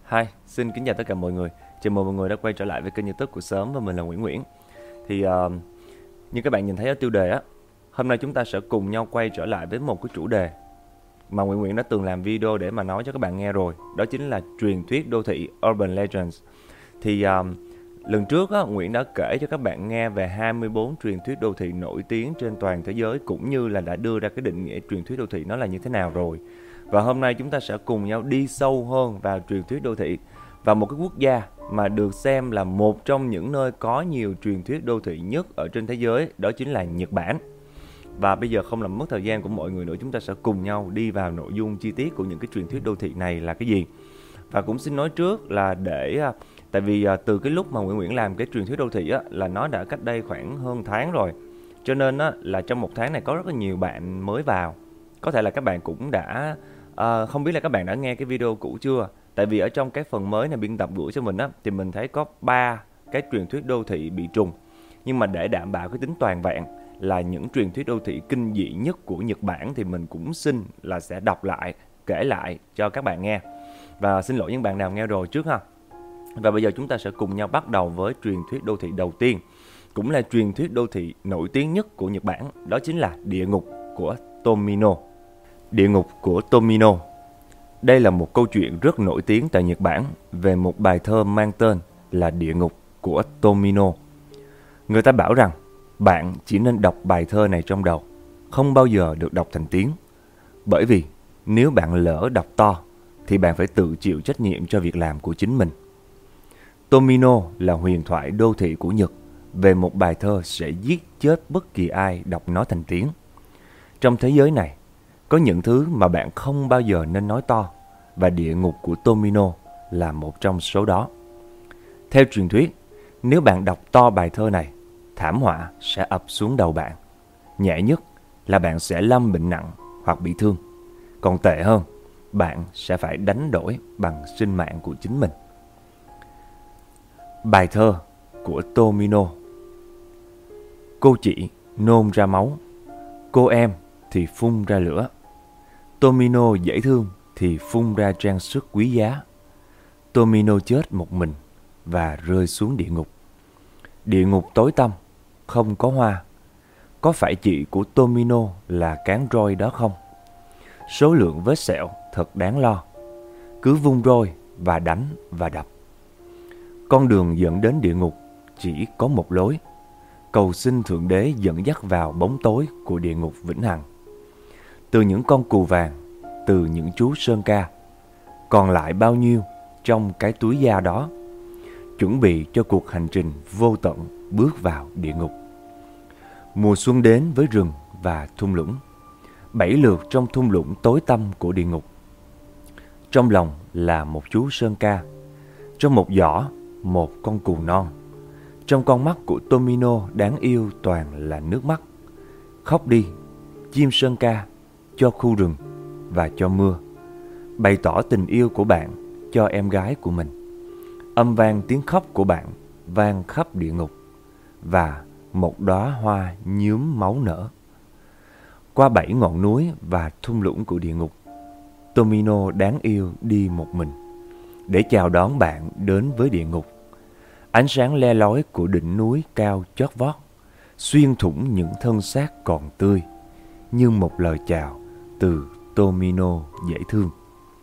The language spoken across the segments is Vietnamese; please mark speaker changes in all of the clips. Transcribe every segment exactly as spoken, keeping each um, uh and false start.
Speaker 1: Hi, xin kính chào tất cả mọi người. Chào mừng mọi người đã quay trở lại với kênh YouTube của Sớm và mình là Nguyễn Nguyễn. Thì uh, như các bạn nhìn thấy ở tiêu đề á, hôm nay chúng ta sẽ cùng nhau quay trở lại với một cái chủ đề mà Nguyễn Nguyễn đã từng làm video để mà nói cho các bạn nghe rồi. Đó chính là truyền thuyết đô thị Urban Legends. Thì uh, lần trước á, Nguyễn đã kể cho các bạn nghe về hai mươi bốn truyền thuyết đô thị nổi tiếng trên toàn thế giới, cũng như là đã đưa ra cái định nghĩa truyền thuyết đô thị nó là như thế nào rồi. Và hôm nay chúng ta sẽ cùng nhau đi sâu hơn vào truyền thuyết đô thị và một cái quốc gia mà được xem là một trong những nơi có nhiều truyền thuyết đô thị nhất ở trên thế giới, đó chính là Nhật Bản. Và bây giờ không làm mất thời gian của mọi người nữa, chúng ta sẽ cùng nhau đi vào nội dung chi tiết của những cái truyền thuyết đô thị này là cái gì. Và cũng xin nói trước là để tại vì từ cái lúc mà Nguyễn Nguyễn làm cái truyền thuyết đô thị á, là nó đã cách đây khoảng hơn tháng rồi, cho nên á, là trong một tháng này có rất là nhiều bạn mới vào. Có thể là các bạn cũng đã à, không biết là các bạn đã nghe cái video cũ chưa. Tại vì ở trong cái phần mới này biên tập gửi cho mình á, thì mình thấy có ba cái truyền thuyết đô thị bị trùng. Nhưng mà để đảm bảo cái tính toàn vẹn là những truyền thuyết đô thị kinh dị nhất của Nhật Bản, thì mình cũng xin là sẽ đọc lại, kể lại cho các bạn nghe. Và xin lỗi những bạn nào nghe rồi trước ha. Và bây giờ chúng ta sẽ cùng nhau bắt đầu với truyền thuyết đô thị đầu tiên, cũng là truyền thuyết đô thị nổi tiếng nhất của Nhật Bản, đó chính là địa ngục của Tomino. Địa ngục của Tomino. Đây là một câu chuyện rất nổi tiếng tại Nhật Bản về một bài thơ mang tên là Địa ngục của Tomino. Người ta bảo rằng bạn chỉ nên đọc bài thơ này trong đầu, không bao giờ được đọc thành tiếng. Bởi vì nếu bạn lỡ đọc to thì bạn phải tự chịu trách nhiệm cho việc làm của chính mình. Tomino là huyền thoại đô thị của Nhật về một bài thơ sẽ giết chết bất kỳ ai đọc nó thành tiếng. Trong thế giới này, có những thứ mà bạn không bao giờ nên nói to, và địa ngục của Tomino là một trong số đó. Theo truyền thuyết, nếu bạn đọc to bài thơ này, thảm họa sẽ ập xuống đầu bạn. Nhẹ nhất là bạn sẽ lâm bệnh nặng hoặc bị thương. Còn tệ hơn, bạn sẽ phải đánh đổi bằng sinh mạng của chính mình. Bài thơ của Tomino. Cô chị nôn ra máu, cô em thì phun ra lửa. Tomino dễ thương thì phun ra trang sức quý giá. Tomino chết một mình và rơi xuống địa ngục. Địa ngục tối tăm, không có hoa. Có phải chị của Tomino là cán roi đó không? Số lượng vết sẹo thật đáng lo. Cứ vung roi và đánh và đập. Con đường dẫn đến địa ngục chỉ có một lối. Cầu xin Thượng Đế dẫn dắt vào bóng tối của địa ngục vĩnh hằng. Từ những con cù vàng, từ những chú sơn ca, còn lại bao nhiêu trong cái túi da đó, chuẩn bị cho cuộc hành trình vô tận bước vào địa ngục. Mùa xuân đến với rừng và thung lũng, bảy lượt trong thung lũng tối tăm của địa ngục. Trong lòng là một chú sơn ca, trong một giỏ một con cù non. Trong con mắt của Tomino đáng yêu toàn là nước mắt. Khóc đi, chim sơn ca, cho khu rừng và cho mưa. Bày tỏ tình yêu của bạn cho em gái của mình. Âm vang tiếng khóc của bạn vang khắp địa ngục. Và một đóa hoa nhuốm máu nở. Qua bảy ngọn núi và thung lũng của địa ngục, Tomino đáng yêu đi một mình để chào đón bạn đến với địa ngục. Ánh sáng le lói của đỉnh núi cao chót vót xuyên thủng những thân xác còn tươi, như một lời chào từ Tomino dễ thương.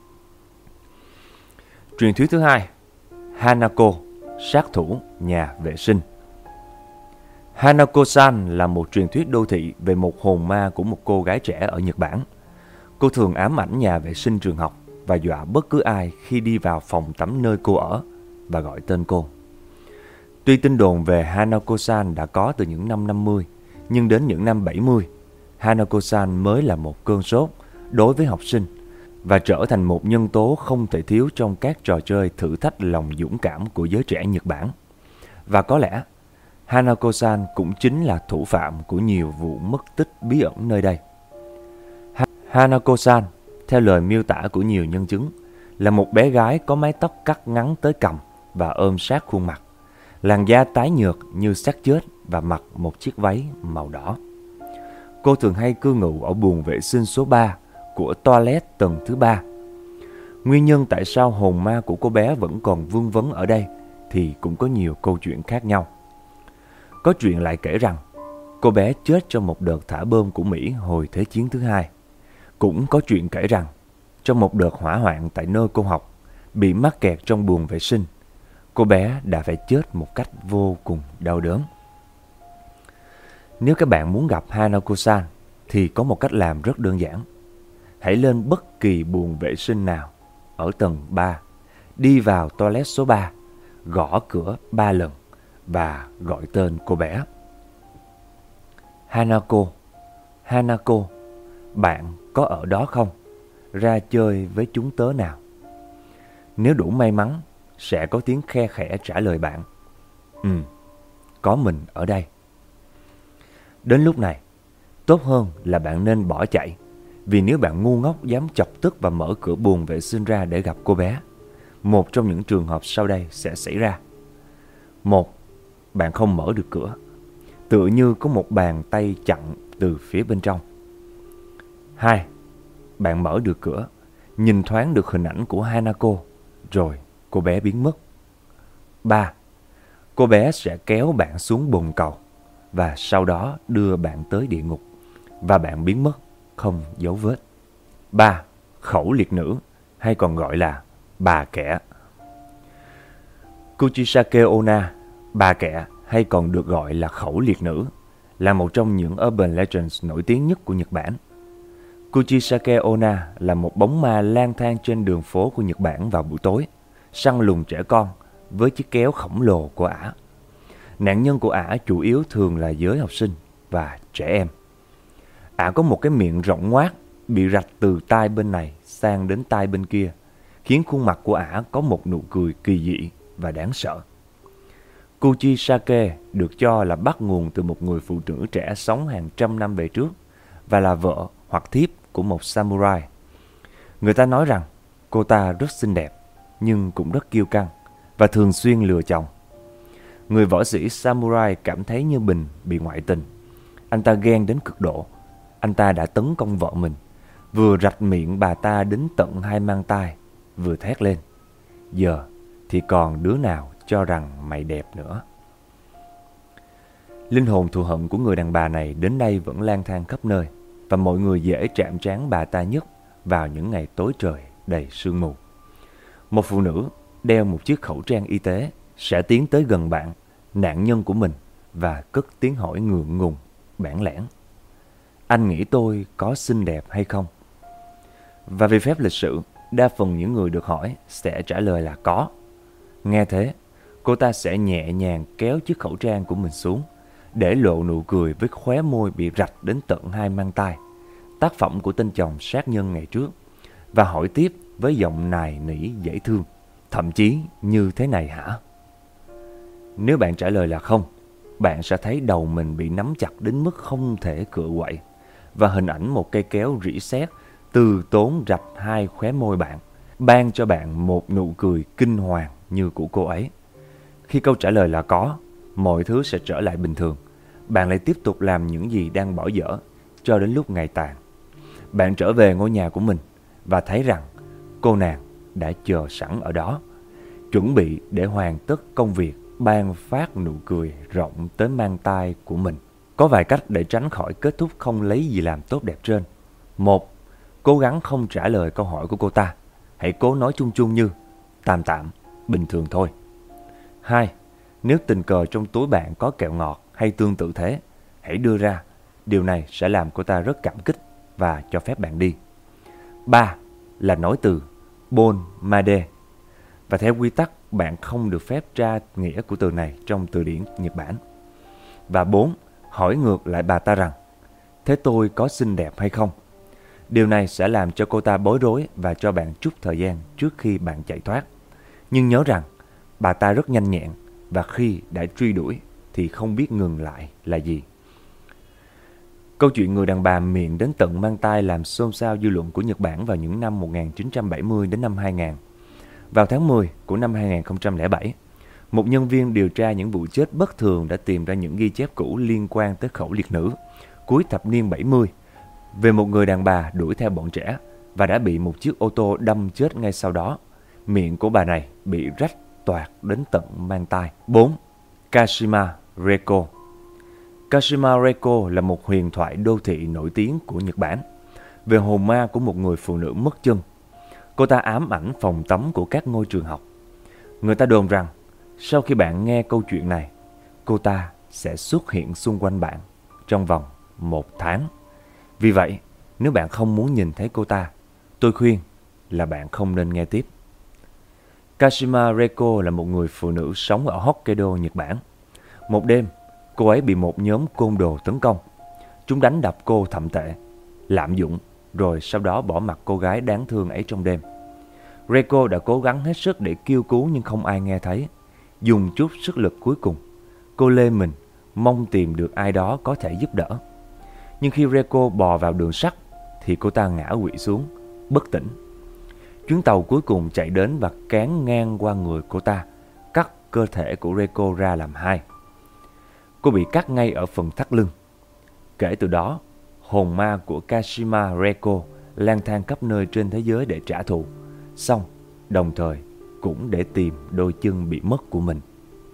Speaker 1: Truyền thuyết thứ hai, Hanako, sát thủ nhà vệ sinh. Hanako-san là một truyền thuyết đô thị về một hồn ma của một cô gái trẻ ở Nhật Bản. Cô thường ám ảnh nhà vệ sinh trường học và dọa bất cứ ai khi đi vào phòng tắm nơi cô ở và gọi tên cô. Tuy tin đồn về Hanako-san đã có từ những năm năm mươi, nhưng đến những năm bảy mươi, Hanako-san mới là một cơn sốt đối với học sinh và trở thành một nhân tố không thể thiếu trong các trò chơi thử thách lòng dũng cảm của giới trẻ Nhật Bản. Và có lẽ Hanako-san cũng chính là thủ phạm của nhiều vụ mất tích bí ẩn nơi đây. Hanako-san, theo lời miêu tả của nhiều nhân chứng, là một bé gái có mái tóc cắt ngắn tới cằm và ôm sát khuôn mặt, làn da tái nhợt như xác chết và mặc một chiếc váy màu đỏ. Cô thường hay cư ngụ ở buồng vệ sinh số ba của toilet tầng thứ ba. Nguyên nhân tại sao hồn ma của cô bé vẫn còn vương vấn ở đây thì cũng có nhiều câu chuyện khác nhau. Có chuyện lại kể rằng cô bé chết trong một đợt thả bom của Mỹ hồi Thế chiến thứ hai. Cũng có chuyện kể rằng trong một đợt hỏa hoạn tại nơi cô học, bị mắc kẹt trong buồng vệ sinh, cô bé đã phải chết một cách vô cùng đau đớn. Nếu các bạn muốn gặp Hanako-san thì có một cách làm rất đơn giản. Hãy lên bất kỳ buồng vệ sinh nào ở tầng ba, đi vào toilet số ba, gõ cửa ba lần và gọi tên cô bé. Hanako, Hanako, bạn có ở đó không? Ra chơi với chúng tớ nào. Nếu đủ may mắn, sẽ có tiếng khe khẽ trả lời bạn. Ừ, có mình ở đây. Đến lúc này, tốt hơn là bạn nên bỏ chạy. Vì nếu bạn ngu ngốc dám chọc tức và mở cửa buồng vệ sinh ra để gặp cô bé, một trong những trường hợp sau đây sẽ xảy ra. Một, bạn không mở được cửa, tựa như có một bàn tay chặn từ phía bên trong. Hai, bạn mở được cửa, nhìn thoáng được hình ảnh của Hanako, rồi cô bé biến mất. Ba, cô bé sẽ kéo bạn xuống bồn cầu và sau đó đưa bạn tới địa ngục và bạn biến mất không dấu vết. Ba, khẩu liệt nữ hay còn gọi là bà kẻ. Kuchisake Onna, bà kẻ hay còn được gọi là khẩu liệt nữ, là một trong những urban legends nổi tiếng nhất của Nhật Bản. Kuchisake Onna là một bóng ma lang thang trên đường phố của Nhật Bản vào buổi tối, săn lùng trẻ con với chiếc kéo khổng lồ của ả. Nạn nhân của ả chủ yếu thường là giới học sinh và trẻ em. Ả có một cái miệng rộng ngoác, bị rạch từ tai bên này sang đến tai bên kia, khiến khuôn mặt của ả có một nụ cười kỳ dị và đáng sợ. Kuchisake được cho là bắt nguồn từ một người phụ nữ trẻ sống hàng trăm năm về trước và là vợ hoặc thiếp của một samurai. Người ta nói rằng cô ta rất xinh đẹp nhưng cũng rất kiêu căng và thường xuyên lừa chồng. Người võ sĩ samurai cảm thấy như mình bị ngoại tình. Anh ta ghen đến cực độ. Anh ta đã tấn công vợ mình, vừa rạch miệng bà ta đến tận hai mang tai, vừa thét lên: giờ thì còn đứa nào cho rằng mày đẹp nữa. Linh hồn thù hận của người đàn bà này đến nay vẫn lang thang khắp nơi, và mọi người dễ chạm trán bà ta nhất vào những ngày tối trời đầy sương mù. Một phụ nữ đeo một chiếc khẩu trang y tế sẽ tiến tới gần bạn, nạn nhân của mình, và cất tiếng hỏi ngượng ngùng, bản lẻn: anh nghĩ tôi có xinh đẹp hay không? Và vì phép lịch sự, đa phần những người được hỏi sẽ trả lời là có. Nghe thế, cô ta sẽ nhẹ nhàng kéo chiếc khẩu trang của mình xuống, để lộ nụ cười với khóe môi bị rạch đến tận hai mang tai, tác phẩm của tên chồng sát nhân ngày trước, và hỏi tiếp với giọng nài nỉ dễ thương, thậm chí như thế này hả? Nếu bạn trả lời là không, bạn sẽ thấy đầu mình bị nắm chặt đến mức không thể cựa quậy, và hình ảnh một cây kéo rỉ sét từ tốn rạch hai khóe môi bạn, ban cho bạn một nụ cười kinh hoàng như của cô ấy. Khi câu trả lời là có, mọi thứ sẽ trở lại bình thường. Bạn lại tiếp tục làm những gì đang bỏ dở cho đến lúc ngày tàn. Bạn trở về ngôi nhà của mình và thấy rằng cô nàng đã chờ sẵn ở đó, chuẩn bị để hoàn tất công việc ban phát nụ cười rộng tới mang tai của mình. Có vài cách để tránh khỏi kết thúc không lấy gì làm tốt đẹp trên. Một, cố gắng không trả lời câu hỏi của cô ta. Hãy cố nói chung chung như tạm tạm, bình thường thôi. Hai, nếu tình cờ trong túi bạn có kẹo ngọt hay tương tự thế, hãy đưa ra. Điều này sẽ làm cô ta rất cảm kích và cho phép bạn đi. Ba, là nói từ bon made. Và theo quy tắc, bạn không được phép tra nghĩa của từ này trong từ điển Nhật Bản. Và bốn, hỏi ngược lại bà ta rằng: thế tôi có xinh đẹp hay không? Điều này sẽ làm cho cô ta bối rối và cho bạn chút thời gian trước khi bạn chạy thoát. Nhưng nhớ rằng, bà ta rất nhanh nhẹn, và khi đã truy đuổi thì không biết ngừng lại là gì. Câu chuyện người đàn bà miệng đến tận mang tai làm xôn xao dư luận của Nhật Bản vào những năm một nghìn chín trăm bảy mươi đến năm hai nghìn. Vào tháng mười của năm hai nghìn không trăm lẻ bảy, một nhân viên điều tra những vụ chết bất thường đã tìm ra những ghi chép cũ liên quan tới khẩu liệt nữ cuối thập niên bảy mươi về một người đàn bà đuổi theo bọn trẻ và đã bị một chiếc ô tô đâm chết ngay sau đó. Miệng của bà này bị rách toạc đến tận mang tai. bốn. Kashima Reiko. Kashima Reiko là một huyền thoại đô thị nổi tiếng của Nhật Bản về hồn ma của một người phụ nữ mất chân. Cô ta ám ảnh phòng tắm của các ngôi trường học. Người ta đồn rằng sau khi bạn nghe câu chuyện này, cô ta sẽ xuất hiện xung quanh bạn trong vòng một tháng. Vì vậy, nếu bạn không muốn nhìn thấy cô ta, tôi khuyên là bạn không nên nghe tiếp. Kashima Reiko là một người phụ nữ sống ở Hokkaido, Nhật Bản. Một đêm, cô ấy bị một nhóm côn đồ tấn công. Chúng đánh đập cô thậm tệ, lạm dụng, rồi sau đó bỏ mặc cô gái đáng thương ấy trong đêm. Reiko đã cố gắng hết sức để kêu cứu nhưng không ai nghe thấy. Dùng chút sức lực cuối cùng, cô lê mình, mong tìm được ai đó có thể giúp đỡ. Nhưng khi Reiko bò vào đường sắt, thì cô ta ngã quỵ xuống, bất tỉnh. Chuyến tàu cuối cùng chạy đến và cán ngang qua người cô ta, cắt cơ thể của Reiko ra làm hai. Cô bị cắt ngay ở phần thắt lưng. Kể từ đó, hồn ma của Kashima Reiko lang thang khắp nơi trên thế giới để trả thù, xong đồng thời cũng để tìm đôi chân bị mất của mình.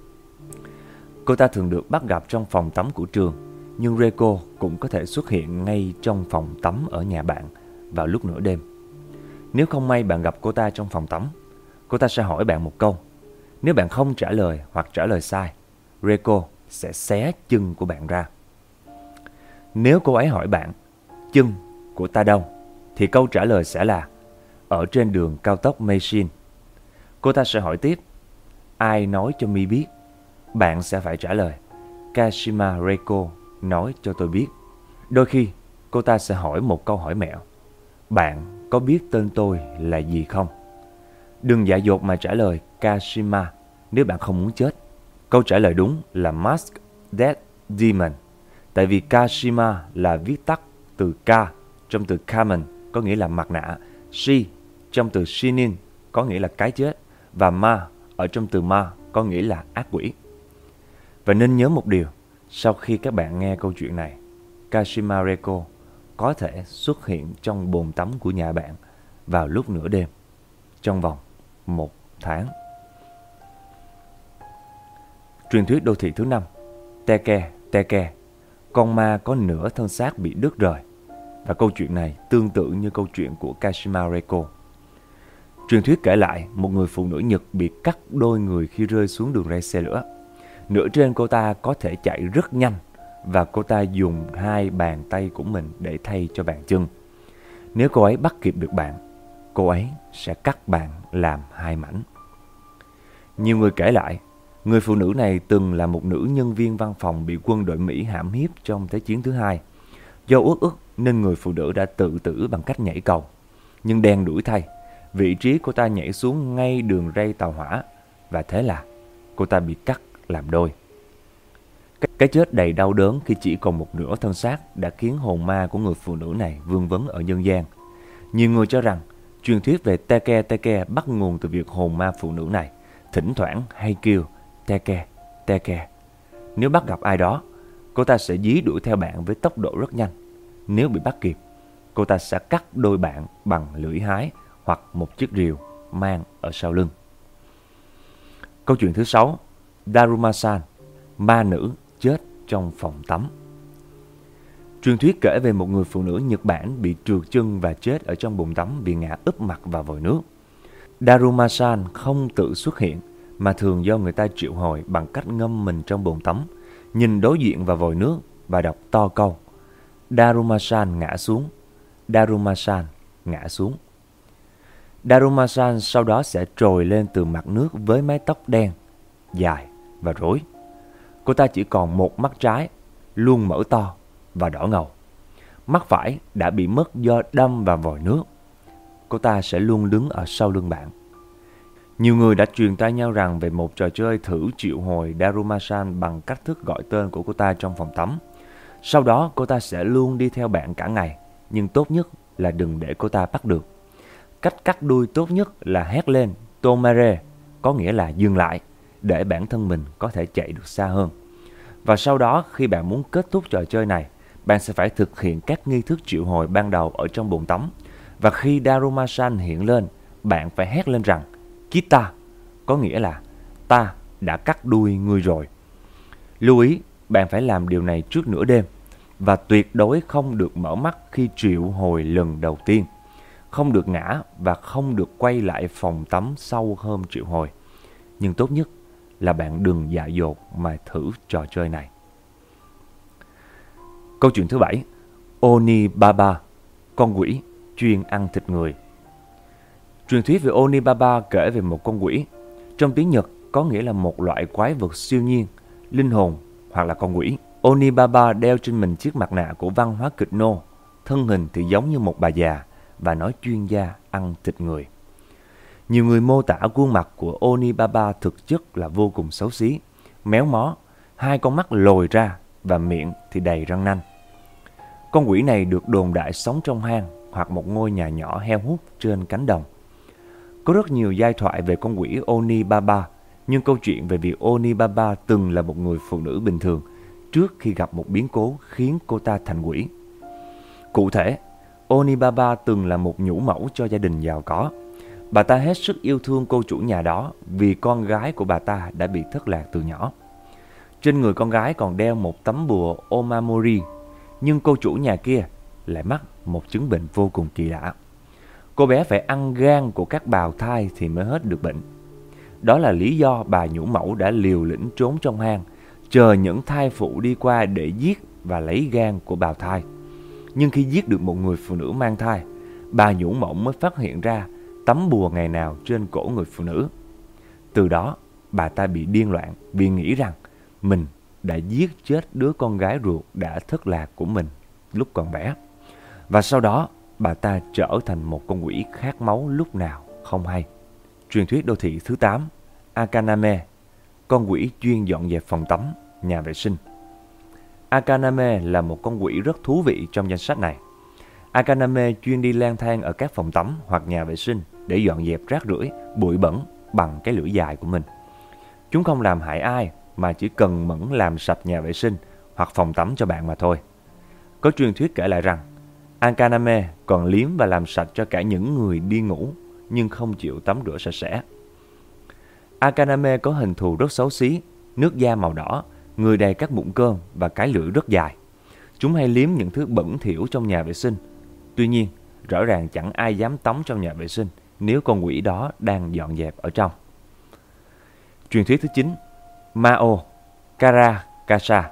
Speaker 1: Cô ta thường được bắt gặp trong phòng tắm của trường, nhưng Reiko cũng có thể xuất hiện ngay trong phòng tắm ở nhà bạn vào lúc nửa đêm. Nếu không may bạn gặp cô ta trong phòng tắm, cô ta sẽ hỏi bạn một câu. Nếu bạn không trả lời hoặc trả lời sai, Reiko sẽ xé chân của bạn ra. Nếu cô ấy hỏi bạn, chân của ta đâu, thì câu trả lời sẽ là ở trên đường cao tốc Meishin. Cô ta sẽ hỏi tiếp, ai nói cho mi biết? Bạn sẽ phải trả lời, Kashima Reiko nói cho tôi biết. Đôi khi, cô ta sẽ hỏi một câu hỏi mẹo, bạn có biết tên tôi là gì không? Đừng dại dột mà trả lời Kashima nếu bạn không muốn chết. Câu trả lời đúng là Mask Dead Demon, tại vì Kashima là viết tắt từ K trong từ Kamen có nghĩa là mặt nạ, Shi trong từ Shinin có nghĩa là cái chết, và Ma ở trong từ Ma có nghĩa là ác quỷ. Và nên nhớ một điều, sau khi các bạn nghe câu chuyện này, Kashima Reiko có thể xuất hiện trong bồn tắm của nhà bạn vào lúc nửa đêm trong vòng một tháng. Truyền thuyết đô thị thứ năm, Teke Teke, con ma có nửa thân xác bị đứt rời. Và câu chuyện này tương tự như câu chuyện của Kashima Reiko. Truyền thuyết kể lại một người phụ nữ Nhật bị cắt đôi người khi rơi xuống đường ray xe lửa. Nửa trên cô ta có thể chạy rất nhanh và cô ta dùng hai bàn tay của mình để thay cho bàn chân. Nếu cô ấy bắt kịp được bạn, cô ấy sẽ cắt bạn làm hai mảnh. Nhiều người kể lại, người phụ nữ này từng là một nữ nhân viên văn phòng bị quân đội Mỹ hãm hiếp trong Thế chiến thứ hai. Do uất ức nên người phụ nữ đã tự tử bằng cách nhảy cầu. Nhưng đen đủi thay, vị trí cô ta nhảy xuống ngay đường ray tàu hỏa, và thế là cô ta bị cắt làm đôi. Cái chết đầy đau đớn khi chỉ còn một nửa thân xác đã khiến hồn ma của người phụ nữ này vương vấn ở nhân gian. Nhiều người cho rằng truyền thuyết về Teke Teke bắt nguồn từ việc hồn ma phụ nữ này thỉnh thoảng hay kêu Teke Teke. Nếu bắt gặp ai đó, cô ta sẽ dí đuổi theo bạn với tốc độ rất nhanh. Nếu bị bắt kịp, cô ta sẽ cắt đôi bạn bằng lưỡi hái hoặc một chiếc rìu mang ở sau lưng. Câu chuyện thứ sáu, Daruma-san, ma nữ chết trong phòng tắm. Truyền thuyết kể về một người phụ nữ Nhật Bản bị trượt chân và chết ở trong bồn tắm vì ngã úp mặt vào vòi nước. Daruma-san không tự xuất hiện, mà thường do người ta triệu hồi bằng cách ngâm mình trong bồn tắm, nhìn đối diện vào vòi nước và đọc to câu Daruma-san ngã xuống, Daruma-san ngã xuống. Daruma-san sau đó sẽ trồi lên từ mặt nước với mái tóc đen, dài và rối. Cô ta chỉ còn một mắt trái, luôn mở to và đỏ ngầu. Mắt phải đã bị mất do đâm vào vòi nước. Cô ta sẽ luôn đứng ở sau lưng bạn. Nhiều người đã truyền tai nhau rằng về một trò chơi thử triệu hồi Daruma-san bằng cách thức gọi tên của cô ta trong phòng tắm. Sau đó cô ta sẽ luôn đi theo bạn cả ngày, nhưng tốt nhất là đừng để cô ta bắt được. Cách cắt đuôi tốt nhất là hét lên Tomare, có nghĩa là dừng lại, để bản thân mình có thể chạy được xa hơn. Và sau đó khi bạn muốn kết thúc trò chơi này, bạn sẽ phải thực hiện các nghi thức triệu hồi ban đầu ở trong bồn tắm Và khi Darumasan hiện lên, bạn phải hét lên rằng Kita, có nghĩa là ta đã cắt đuôi ngươi rồi. Lưu ý, bạn phải làm điều này trước nửa đêm và tuyệt đối không được mở mắt khi triệu hồi lần đầu tiên, không được ngã và không được quay lại phòng tắm sau hôm triệu hồi. Nhưng tốt nhất là bạn đừng dại dột mà thử trò chơi này. Câu chuyện thứ bảy, Oni Baba, con quỷ chuyên ăn thịt người. Truyền thuyết về Oni Baba kể về một con quỷ. Trong tiếng Nhật có nghĩa là một loại quái vật siêu nhiên, linh hồn hoặc là con quỷ. Oni Baba đeo trên mình chiếc mặt nạ của văn hóa kịch nô, thân hình thì giống như một bà già và nói chuyên gia ăn thịt người. Nhiều người mô tả khuôn mặt của Oni Baba thực chất là vô cùng xấu xí, méo mó, hai con mắt lồi ra và miệng thì đầy răng nanh. Con quỷ này được đồn đại sống trong hang hoặc một ngôi nhà nhỏ heo hút trên cánh đồng. Có rất nhiều giai thoại về con quỷ Oni Baba, nhưng câu chuyện về việc Oni Baba từng là một người phụ nữ bình thường trước khi gặp một biến cố khiến cô ta thành quỷ. Cụ thể, Oni Baba từng là một nhũ mẫu cho gia đình giàu có. Bà ta hết sức yêu thương cô chủ nhà đó vì con gái của bà ta đã bị thất lạc từ nhỏ. Trên người con gái còn đeo một tấm bùa Omamori, nhưng cô chủ nhà kia lại mắc một chứng bệnh vô cùng kỳ lạ. Cô bé phải ăn gan của các bào thai thì mới hết được bệnh. Đó là lý do bà nhũ mẫu đã liều lĩnh trốn trong hang, chờ những thai phụ đi qua để giết và lấy gan của bào thai. Nhưng khi giết được một người phụ nữ mang thai, bà nhũ mẫu mới phát hiện ra tấm bùa ngày nào trên cổ người phụ nữ. Từ đó, bà ta bị điên loạn vì nghĩ rằng mình đã giết chết đứa con gái ruột đã thất lạc của mình lúc còn bé. Và sau đó, bà ta trở thành một con quỷ khát máu lúc nào không hay. Truyền thuyết đô thị thứ tám, Akaname, con quỷ chuyên dọn dẹp phòng tắm, nhà vệ sinh. Akaname là một con quỷ rất thú vị trong danh sách này. Akaname chuyên đi lang thang ở các phòng tắm hoặc nhà vệ sinh để dọn dẹp rác rưởi, bụi bẩn bằng cái lưỡi dài của mình. Chúng không làm hại ai mà chỉ cần mẫn làm sạch nhà vệ sinh hoặc phòng tắm cho bạn mà thôi. Có truyền thuyết kể lại rằng Akaname còn liếm và làm sạch cho cả những người đi ngủ nhưng không chịu tắm rửa sạch sẽ. Akaname có hình thù rất xấu xí, nước da màu đỏ, người đầy các mụn cơm và cái lưỡi rất dài. Chúng hay liếm những thứ bẩn thỉu trong nhà vệ sinh. Tuy nhiên, rõ ràng chẳng ai dám tắm trong nhà vệ sinh nếu con quỷ đó đang dọn dẹp ở trong. Truyền thuyết thứ chín, Mao Kara Kasa.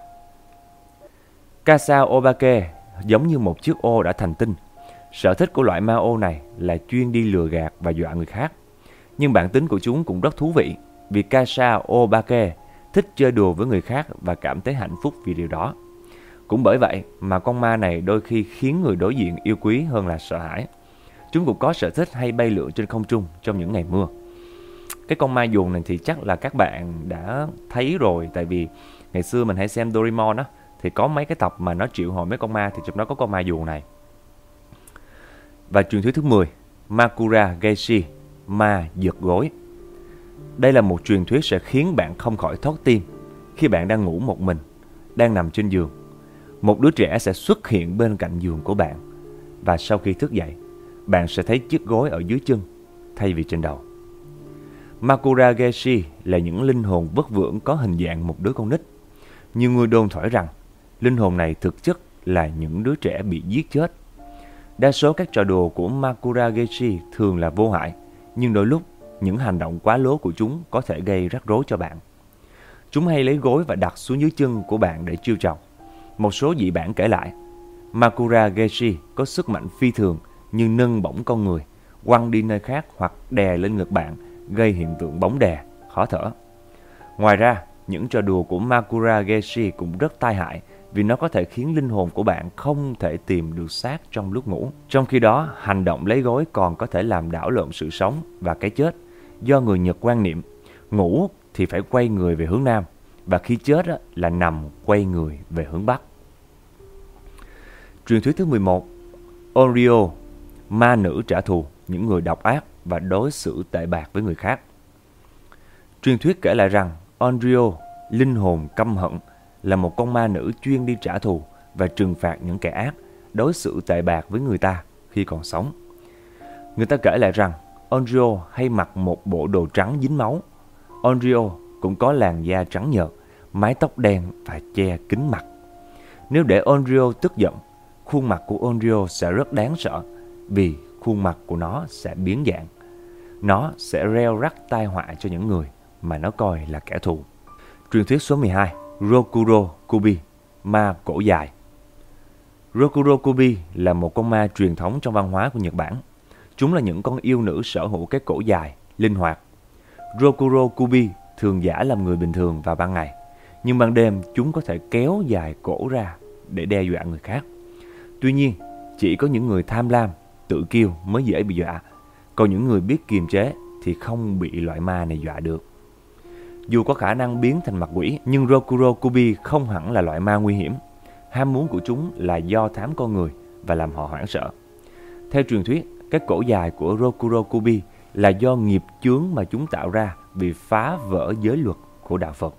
Speaker 1: Kasa Obake giống như một chiếc ô đã thành tinh. Sở thích của loại Mao này là chuyên đi lừa gạt và dọa người khác. Nhưng bản tính của chúng cũng rất thú vị vì Kasa Obake thích chơi đùa với người khác và cảm thấy hạnh phúc vì điều đó. Cũng bởi vậy mà con ma này đôi khi khiến người đối diện yêu quý hơn là sợ hãi. Chúng cũng có sở thích hay bay lượn trên không trung trong những ngày mưa. Cái con ma ruồng này thì chắc là các bạn đã thấy rồi, tại vì ngày xưa mình hay xem Doraemon á, thì có mấy cái tập mà nó triệu hồi mấy con ma thì trong đó có con ma ruồng này. Và truyền thuyết thứ mười, Makura Geishi, ma giật gối. Đây là một truyền thuyết sẽ khiến bạn không khỏi thót tim khi bạn đang ngủ một mình, đang nằm trên giường. Một đứa trẻ sẽ xuất hiện bên cạnh giường của bạn và sau khi thức dậy, bạn sẽ thấy chiếc gối ở dưới chân thay vì trên đầu. Makura Geishi là những linh hồn vất vưởng có hình dạng một đứa con nít. Nhiều người đồn thổi rằng linh hồn này thực chất là những đứa trẻ bị giết chết. Đa số các trò đùa của Makura Geishi thường là vô hại, nhưng đôi lúc những hành động quá lố của chúng có thể gây rắc rối cho bạn. Chúng hay lấy gối và đặt xuống dưới chân của bạn để trêu chọc. Một số dị bản kể lại, Makura Geishi có sức mạnh phi thường như nâng bổng con người, quăng đi nơi khác hoặc đè lên ngực bạn, gây hiện tượng bóng đè, khó thở. Ngoài ra, những trò đùa của Makura Geishi cũng rất tai hại vì nó có thể khiến linh hồn của bạn không thể tìm được xác trong lúc ngủ. Trong khi đó, hành động lấy gối còn có thể làm đảo lộn sự sống và cái chết, do người Nhật quan niệm ngủ thì phải quay người về hướng Nam và khi chết là nằm quay người về hướng Bắc. Truyền thuyết thứ mười một, Onryo, ma nữ trả thù những người độc ác và đối xử tệ bạc với người khác. Truyền thuyết kể lại rằng Onryo, linh hồn căm hận, là một con ma nữ chuyên đi trả thù và trừng phạt những kẻ ác, đối xử tệ bạc với người ta khi còn sống. Người ta kể lại rằng Onryo hay mặc một bộ đồ trắng dính máu. Onryo cũng có làn da trắng nhợt, mái tóc đen và che kín mặt. Nếu để Onryo tức giận, khuôn mặt của Onryo sẽ rất đáng sợ vì khuôn mặt của nó sẽ biến dạng. Nó sẽ reo rắc tai họa cho những người mà nó coi là kẻ thù. Truyền thuyết số mười hai, Rokuro Kubi, ma cổ dài. Rokuro Kubi là một con ma truyền thống trong văn hóa của Nhật Bản. Chúng là những con yêu nữ sở hữu cái cổ dài, linh hoạt. Rokuro Kubi thường giả làm người bình thường vào ban ngày, nhưng ban đêm chúng có thể kéo dài cổ ra để đe dọa người khác. Tuy nhiên, chỉ có những người tham lam, tự kiêu mới dễ bị dọa, còn những người biết kiềm chế thì không bị loại ma này dọa được. Dù có khả năng biến thành mặt quỷ, nhưng Rokuro Kubi không hẳn là loại ma nguy hiểm. Ham muốn của chúng là do thám con người và làm họ hoảng sợ. Theo truyền thuyết, cái cổ dài của Rokuro Kubi là do nghiệp chướng mà chúng tạo ra vì phá vỡ giới luật của đạo Phật.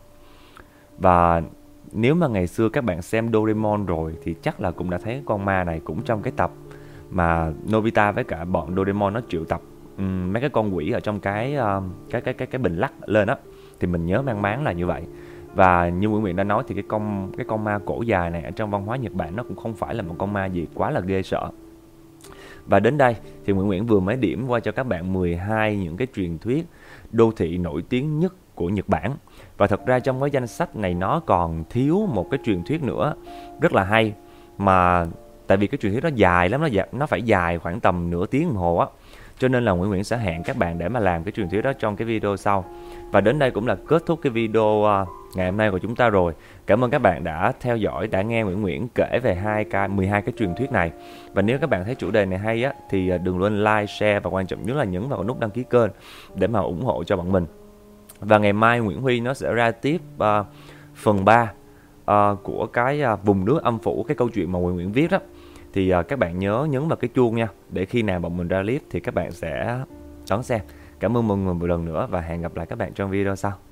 Speaker 1: Và nếu mà ngày xưa các bạn xem Doraemon rồi thì chắc là cũng đã thấy con ma này cũng trong cái tập mà Nobita với cả bọn Doraemon nó triệu tập um, mấy cái con quỷ ở trong cái uh, cái cái cái cái bình lắc lên á, thì mình nhớ mang máng là như vậy. Và như Nguyễn Nguyễn đã nói thì cái con cái con ma cổ dài này ở trong văn hóa Nhật Bản nó cũng không phải là một con ma gì quá là ghê sợ. Và đến đây thì Nguyễn Nguyễn vừa mới điểm qua cho các bạn mười hai những cái truyền thuyết đô thị nổi tiếng nhất của Nhật Bản. Và thật ra trong cái danh sách này nó còn thiếu một cái truyền thuyết nữa rất là hay, mà tại vì cái truyền thuyết nó dài lắm, nó dài, nó phải dài khoảng tầm nửa tiếng đồng hồ á, cho nên là Nguyễn Nguyễn sẽ hẹn các bạn để mà làm cái truyền thuyết đó trong cái video sau. Và đến đây cũng là kết thúc cái video uh, ngày hôm nay của chúng ta rồi. Cảm ơn các bạn đã theo dõi, đã nghe Nguyễn Nguyễn kể về hai cái mười hai cái truyền thuyết này. Và nếu các bạn thấy chủ đề này hay á thì đừng quên like, share và quan trọng nhất là nhấn vào nút đăng ký kênh để mà ủng hộ cho bọn mình. Và ngày mai Nguyễn Huy nó sẽ ra tiếp uh, phần ba uh, của cái uh, vùng nước âm phủ, cái câu chuyện mà Nguyễn Nguyễn viết đó. Thì uh, các bạn nhớ nhấn vào cái chuông nha, để khi nào bọn mình ra clip thì các bạn sẽ đón xem. Cảm ơn mọi người một lần nữa và hẹn gặp lại các bạn trong video sau.